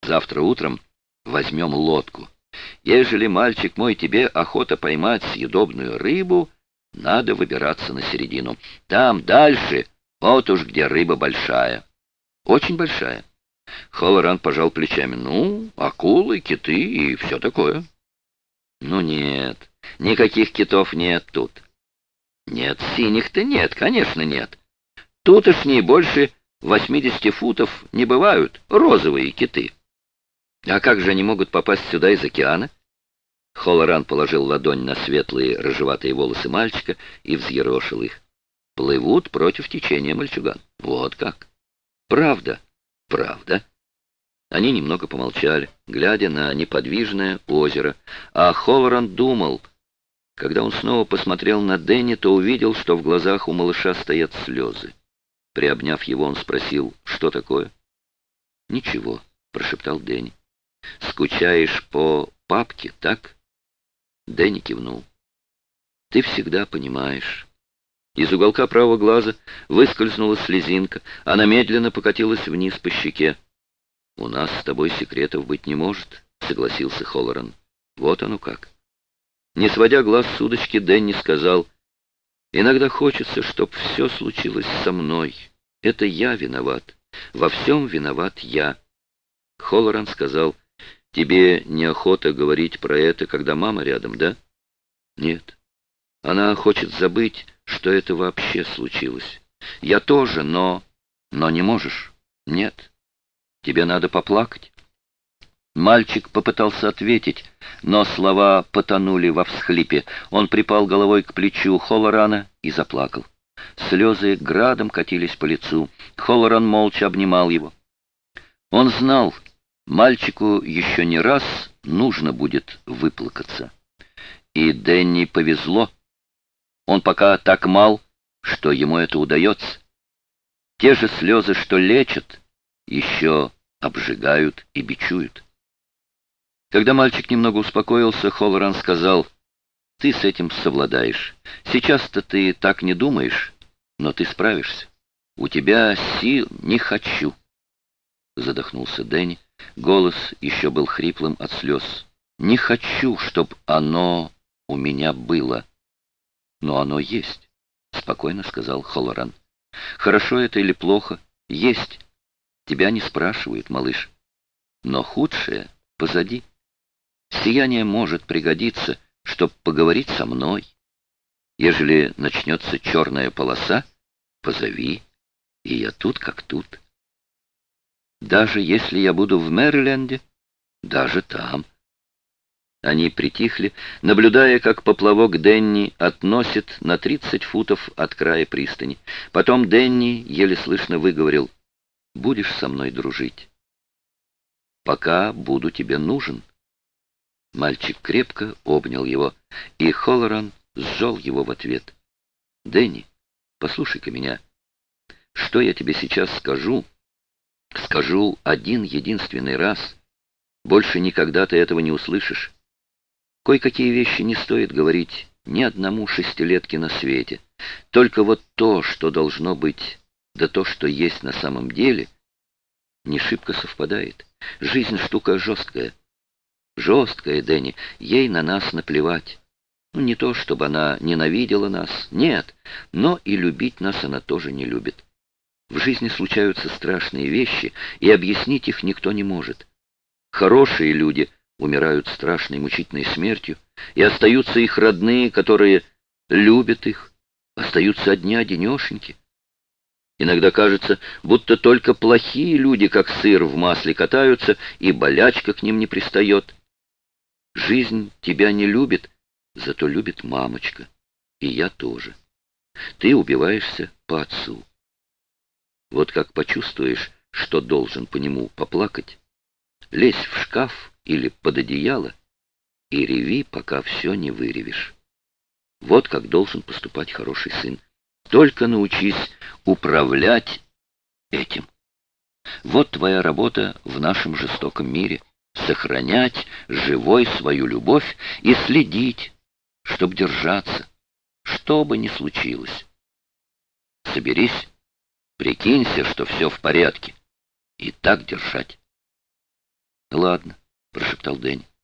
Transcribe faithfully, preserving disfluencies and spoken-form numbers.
Завтра утром возьмем лодку. Ежели, мальчик мой, тебе охота поймать съедобную рыбу, надо выбираться на середину. Там дальше, вот уж где рыба большая. Очень большая. Холлоран пожал плечами. Ну, акулы, киты и все такое. Ну нет, никаких китов нет тут. Нет, синих-то нет, конечно нет. Тутошние больше восьмидесяти футов не бывают, розовые киты. А как же они могут попасть сюда из океана? Холлоран положил ладонь на светлые рыжеватые волосы мальчика и взъерошил их. Плывут против течения, мальчуган. Вот как. Правда, правда. Они немного помолчали, глядя на неподвижное озеро, а Холлоран думал. Когда он снова посмотрел на Дэнни, то увидел, что в глазах у малыша стоят слезы. Приобняв его, он спросил, что такое? «Ничего», — прошептал Дэнни. «Скучаешь по папке, так?» Дэнни кивнул. «Ты всегда понимаешь». Из уголка правого глаза выскользнула слезинка. Она медленно покатилась вниз по щеке. «У нас с тобой секретов быть не может», — согласился Холлоран. «Вот оно как». Не сводя глаз с удочки, Дэнни сказал, «Иногда хочется, чтоб все случилось со мной. Это я виноват. Во всем виноват я». Холлоран сказал, «Тебе неохота говорить про это, когда мама рядом, да?» «Нет. Она хочет забыть, что это вообще случилось. Я тоже, но...» «Но не можешь?» «Нет. Тебе надо поплакать». Мальчик попытался ответить, но слова потонули во всхлипе. Он припал головой к плечу Холлорана и заплакал. Слезы градом катились по лицу. Холлоран молча обнимал его. Он знал, мальчику еще не раз нужно будет выплакаться. И Дэнни повезло. Он пока так мал, что ему это удается. Те же слезы, что лечат, еще обжигают и бичуют. Когда мальчик немного успокоился, Холлоран сказал, «Ты с этим совладаешь. Сейчас-то ты так не думаешь, но ты справишься. У тебя сил не хочу». Задохнулся Дэнни. Голос еще был хриплым от слез. «Не хочу, чтоб оно у меня было». «Но оно есть», — спокойно сказал Холлоран. «Хорошо это или плохо? Есть. Тебя не спрашивают, малыш. Но худшее позади. Сияние может пригодиться, чтоб поговорить со мной. Ежели начнется черная полоса, позови, и я тут как тут. Даже если я буду в Мэриленде, даже там». Они притихли, наблюдая, как поплавок Дэнни относит на тридцать футов от края пристани. Потом Дэнни еле слышно выговорил, «Будешь со мной дружить? Пока буду тебе нужен». Мальчик крепко обнял его, и Холлоран сжал его в ответ. «Дэнни, послушай-ка меня. Что я тебе сейчас скажу, скажу один единственный раз. Больше никогда ты этого не услышишь. Кое-какие вещи не стоит говорить ни одному шестилетке на свете. Только вот то, что должно быть, да то, что есть на самом деле, не шибко совпадает. Жизнь штука жесткая. Жесткая, Дэнни, ей на нас наплевать. Ну, не то, чтобы она ненавидела нас, нет, но и любить нас она тоже не любит. В жизни случаются страшные вещи, и объяснить их никто не может. Хорошие люди умирают страшной мучительной смертью, и остаются их родные, которые любят их, остаются одни-одинешеньки. Иногда кажется, будто только плохие люди, как сыр в масле, катаются, и болячка к ним не пристает. Жизнь тебя не любит, зато любит мамочка, и я тоже. Ты убиваешься по отцу. Вот как почувствуешь, что должен по нему поплакать, лезь в шкаф или под одеяло и реви, пока все не выревешь. Вот как должен поступать хороший сын. Только научись управлять этим. Вот твоя работа в нашем жестоком мире — сохранять живой свою любовь и следить, чтоб держаться, что бы ни случилось. Соберись, прикинься, что все в порядке, и так держать. «Ладно», — прошептал Дэнни.